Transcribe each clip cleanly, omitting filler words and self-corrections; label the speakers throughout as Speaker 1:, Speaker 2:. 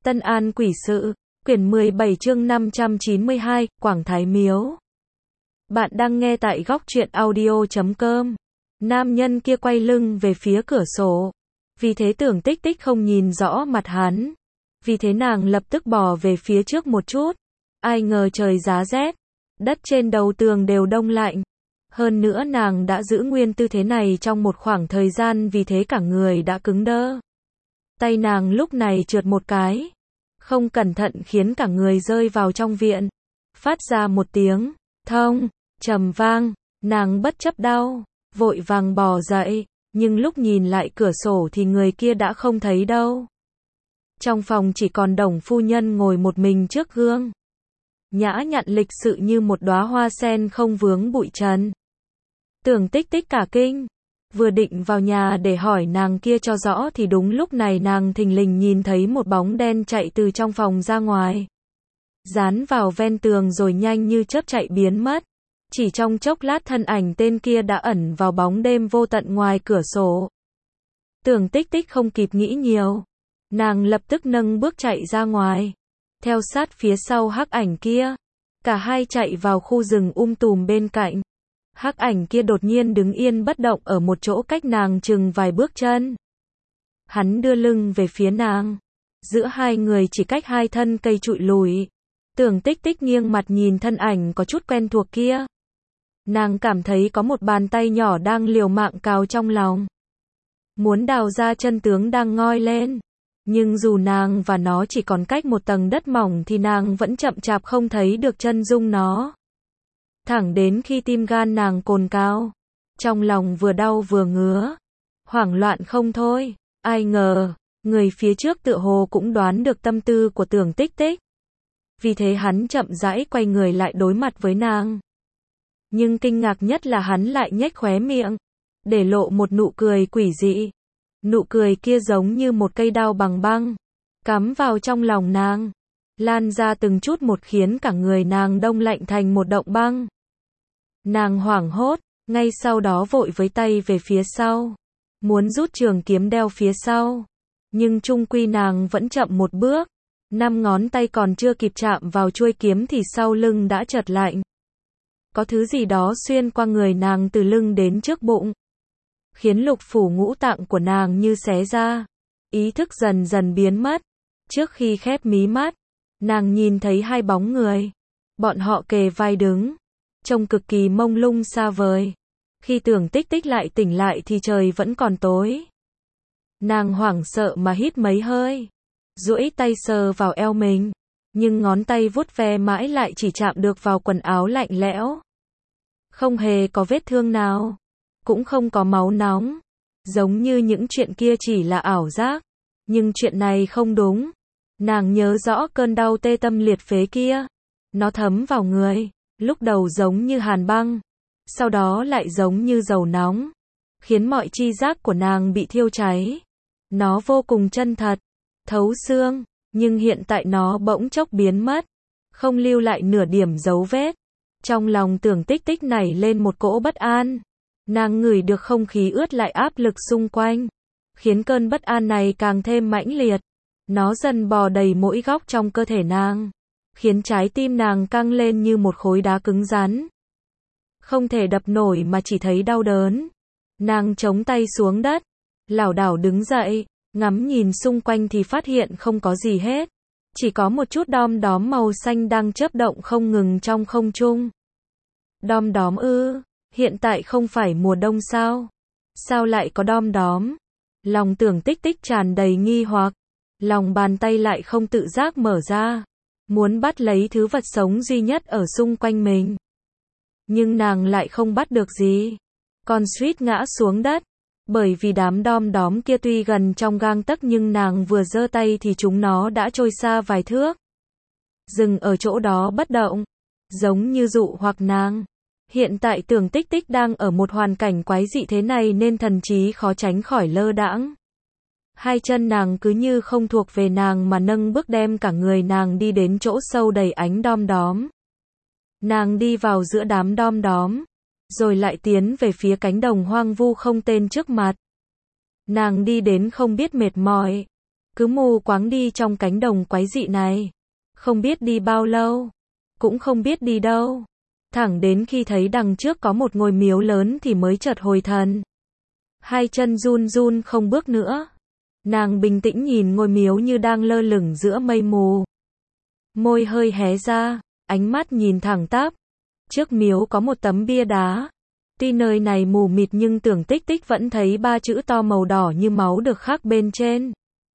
Speaker 1: Tân An Quỷ Sự, quyển 17 chương 592, Quảng Thái Miếu. Bạn đang nghe tại góc truyện audio.com. Nam nhân kia quay lưng về phía cửa sổ. Vì thế Tưởng Tích Tích không nhìn rõ mặt hắn. Vì thế nàng lập tức bò về phía trước một chút. Ai ngờ trời giá rét. Đất trên đầu tường đều đông lạnh. Hơn nữa nàng đã giữ nguyên tư thế này trong một khoảng thời gian, vì thế cả người đã cứng đơ. Tay nàng lúc này trượt một cái. Không cẩn thận khiến cả người rơi vào trong viện. Phát ra một tiếng thông trầm vang. Nàng bất chấp đau, vội vàng bò dậy. Nhưng lúc nhìn lại cửa sổ thì người kia đã không thấy đâu. Trong phòng chỉ còn Đồng phu nhân ngồi một mình trước gương. Nhã nhặn lịch sự như một đóa hoa sen không vướng bụi trần. Tưởng Tích Tích cả kinh. Vừa định vào nhà để hỏi nàng kia cho rõ thì đúng lúc này nàng thình lình nhìn thấy một bóng đen chạy từ trong phòng ra ngoài. Dán vào ven tường rồi nhanh như chớp chạy biến mất. Chỉ trong chốc lát thân ảnh tên kia đã ẩn vào bóng đêm vô tận ngoài cửa sổ. Tưởng Tích Tích không kịp nghĩ nhiều. Nàng lập tức nâng bước chạy ra ngoài. Theo sát phía sau hắc ảnh kia. Cả hai chạy vào khu rừng tùm bên cạnh. Hắc ảnh kia đột nhiên đứng yên bất động ở một chỗ cách nàng chừng vài bước chân. Hắn đưa lưng về phía nàng. Giữa hai người chỉ cách hai thân cây trụi lùi. Tưởng Tích Tích nghiêng mặt nhìn thân ảnh có chút quen thuộc kia. Nàng cảm thấy có một bàn tay nhỏ đang liều mạng cào trong lòng. Muốn đào ra chân tướng đang ngoi lên. Nhưng dù nàng và nó chỉ còn cách một tầng đất mỏng thì nàng vẫn chậm chạp không thấy được chân dung nó. Thẳng đến khi tim gan nàng cồn cào. Trong lòng vừa đau vừa ngứa. Hoảng loạn không thôi. Ai ngờ, người phía trước tựa hồ cũng đoán được tâm tư của Tưởng Tích Tích. Vì thế hắn chậm rãi quay người lại đối mặt với nàng. Nhưng kinh ngạc nhất là hắn lại nhếch khóe miệng. Để lộ một nụ cười quỷ dị. Nụ cười kia giống như một cây đao bằng băng. Cắm vào trong lòng nàng. Lan ra từng chút một khiến cả người nàng đông lạnh thành một động băng. Nàng hoảng hốt, ngay sau đó vội với tay về phía sau. Muốn rút trường kiếm đeo phía sau. Nhưng chung quy nàng vẫn chậm một bước. 5 ngón tay còn chưa kịp chạm vào chuôi kiếm thì sau lưng đã chợt lạnh. Có thứ gì đó xuyên qua người nàng từ lưng đến trước bụng. Khiến lục phủ ngũ tạng của nàng như xé ra. Ý thức dần dần biến mất. Trước khi khép mí mắt, nàng nhìn thấy hai bóng người. Bọn họ kề vai đứng. Trông cực kỳ mông lung xa vời. Khi Tưởng Tích Tích lại tỉnh lại thì trời vẫn còn tối. Nàng hoảng sợ mà hít mấy hơi. Duỗi tay sờ vào eo mình. Nhưng ngón tay vuốt ve mãi lại chỉ chạm được vào quần áo lạnh lẽo. Không hề có vết thương nào. Cũng không có máu nóng. Giống như những chuyện kia chỉ là ảo giác. Nhưng chuyện này không đúng. Nàng nhớ rõ cơn đau tê tâm liệt phế kia. Nó thấm vào người. Lúc đầu giống như hàn băng. Sau đó lại giống như dầu nóng. Khiến mọi chi giác của nàng bị thiêu cháy. Nó vô cùng chân thật. Thấu xương. Nhưng hiện tại nó bỗng chốc biến mất. Không lưu lại nửa điểm dấu vết. Trong lòng Tưởng Tích Tích nảy lên một cỗ bất an. Nàng ngửi được không khí ướt lại áp lực xung quanh. Khiến cơn bất an này càng thêm mãnh liệt. Nó dần bò đầy mỗi góc trong cơ thể nàng. Khiến trái tim nàng căng lên như một khối đá cứng rắn. Không thể đập nổi mà chỉ thấy đau đớn. Nàng chống tay xuống đất. Lảo đảo đứng dậy. Ngắm nhìn xung quanh thì phát hiện không có gì hết. Chỉ có một chút đom đóm màu xanh đang chớp động không ngừng trong không trung. Đom đóm ư? Hiện tại không phải mùa đông sao? Sao lại có đom đóm? Lòng Tưởng Tích Tích tràn đầy nghi hoặc. Lòng bàn tay lại không tự giác mở ra. Muốn bắt lấy thứ vật sống duy nhất ở xung quanh mình. Nhưng nàng lại không bắt được gì. Con suýt ngã xuống đất. Bởi vì đám đom đóm kia tuy gần trong gang tấc nhưng nàng vừa giơ tay thì chúng nó đã trôi xa vài thước. Dừng ở chỗ đó bất động. Giống như dụ hoặc nàng. Hiện tại Tưởng Tích Tích đang ở một hoàn cảnh quái dị thế này nên thần trí khó tránh khỏi lơ đãng. Hai chân nàng cứ như không thuộc về nàng mà nâng bước đem cả người nàng đi đến chỗ sâu đầy ánh đom đóm. Nàng đi vào giữa đám đom đóm. Rồi lại tiến về phía cánh đồng hoang vu không tên trước mặt. Nàng đi đến không biết mệt mỏi. cứ mù quáng đi trong cánh đồng quái dị này. Không biết đi bao lâu, cũng không biết đi đâu. Thẳng đến khi thấy đằng trước có một ngôi miếu lớn thì mới chợt hồi thần. Hai chân run run không bước nữa. Nàng bình tĩnh nhìn ngôi miếu như đang lơ lửng giữa mây mù. Môi hơi hé ra, ánh mắt nhìn thẳng tắp. Trước miếu có một tấm bia đá. Tuy nơi này mù mịt nhưng Tưởng Tích Tích vẫn thấy 3 chữ to màu đỏ như máu được khắc bên trên.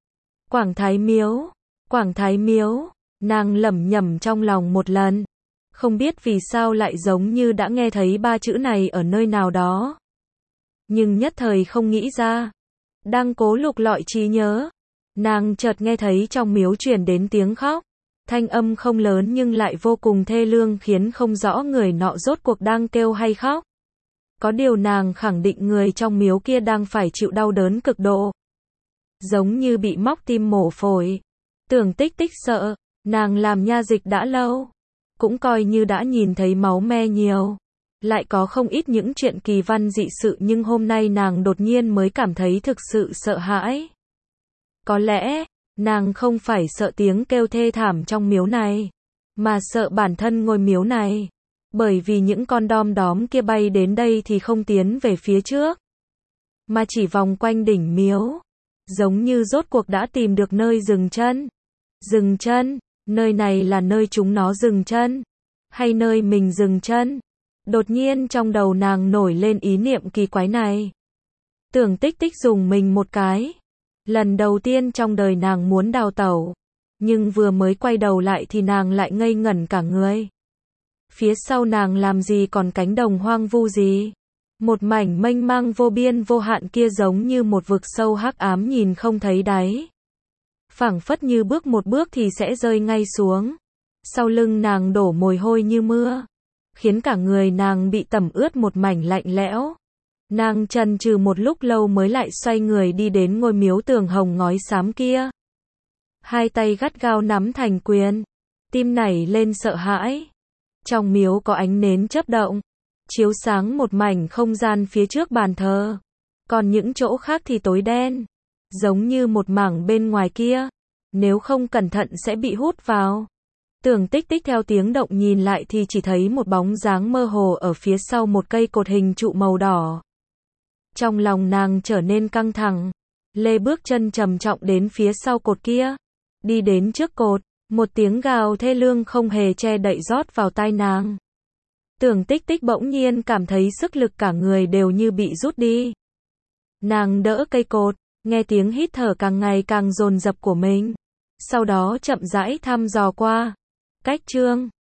Speaker 1: Quảng Thái Miếu, Quảng Thái Miếu, nàng lẩm nhẩm trong lòng một lần. Không biết vì sao lại giống như đã nghe thấy 3 chữ này ở nơi nào đó. Nhưng nhất thời không nghĩ ra. Đang cố lục lọi trí nhớ. Nàng chợt nghe thấy trong miếu truyền đến tiếng khóc. Thanh âm không lớn nhưng lại vô cùng thê lương khiến không rõ người nọ rốt cuộc đang kêu hay khóc. Có điều nàng khẳng định người trong miếu kia đang phải chịu đau đớn cực độ. Giống như bị móc tim mổ phổi. Tưởng Tích Tích sợ, nàng làm nha dịch đã lâu. Cũng coi như đã nhìn thấy máu me nhiều. Lại có không ít những chuyện kỳ văn dị sự nhưng hôm nay nàng đột nhiên mới cảm thấy thực sự sợ hãi. Có lẽ, nàng không phải sợ tiếng kêu thê thảm trong miếu này, mà sợ bản thân ngôi miếu này. Bởi vì những con đom đóm kia bay đến đây thì không tiến về phía trước, mà chỉ vòng quanh đỉnh miếu. Giống như rốt cuộc đã tìm được nơi dừng chân. Dừng chân, nơi này là nơi chúng nó dừng chân, hay nơi mình dừng chân? Đột nhiên trong đầu nàng nổi lên ý niệm kỳ quái này. Tưởng Tích Tích dùng mình một cái. Lần đầu tiên trong đời nàng muốn đào tẩu. Nhưng vừa mới quay đầu lại thì nàng lại ngây ngẩn cả người. Phía sau nàng làm gì còn cánh đồng hoang vu gì. Một mảnh mênh mang vô biên vô hạn kia giống như một vực sâu hắc ám nhìn không thấy đáy. Phảng phất như bước một bước thì sẽ rơi ngay xuống. Sau lưng nàng đổ mồ hôi như mưa, khiến cả người nàng bị tẩm ướt một mảnh lạnh lẽo. Nàng chần chừ một lúc lâu mới lại xoay người đi đến ngôi miếu tường hồng ngói xám kia. Hai tay gắt gao nắm thành quyền, tim nảy lên sợ hãi. Trong miếu có ánh nến chớp động, chiếu sáng một mảnh không gian phía trước bàn thờ. Còn những chỗ khác thì tối đen, giống như một mảng bên ngoài kia, nếu không cẩn thận sẽ bị hút vào. Tưởng Tích Tích theo tiếng động nhìn lại thì chỉ thấy một bóng dáng mơ hồ ở phía sau một cây cột hình trụ màu đỏ. Trong lòng nàng trở nên căng thẳng, lê bước chân trầm trọng đến phía sau cột kia. Đi đến trước cột, một tiếng gào thê lương không hề che đậy rót vào tai nàng. Tưởng Tích Tích bỗng nhiên cảm thấy sức lực cả người đều như bị rút đi. Nàng đỡ cây cột, nghe tiếng hít thở càng ngày càng dồn dập của mình. Sau đó chậm rãi thăm dò qua. Cách chương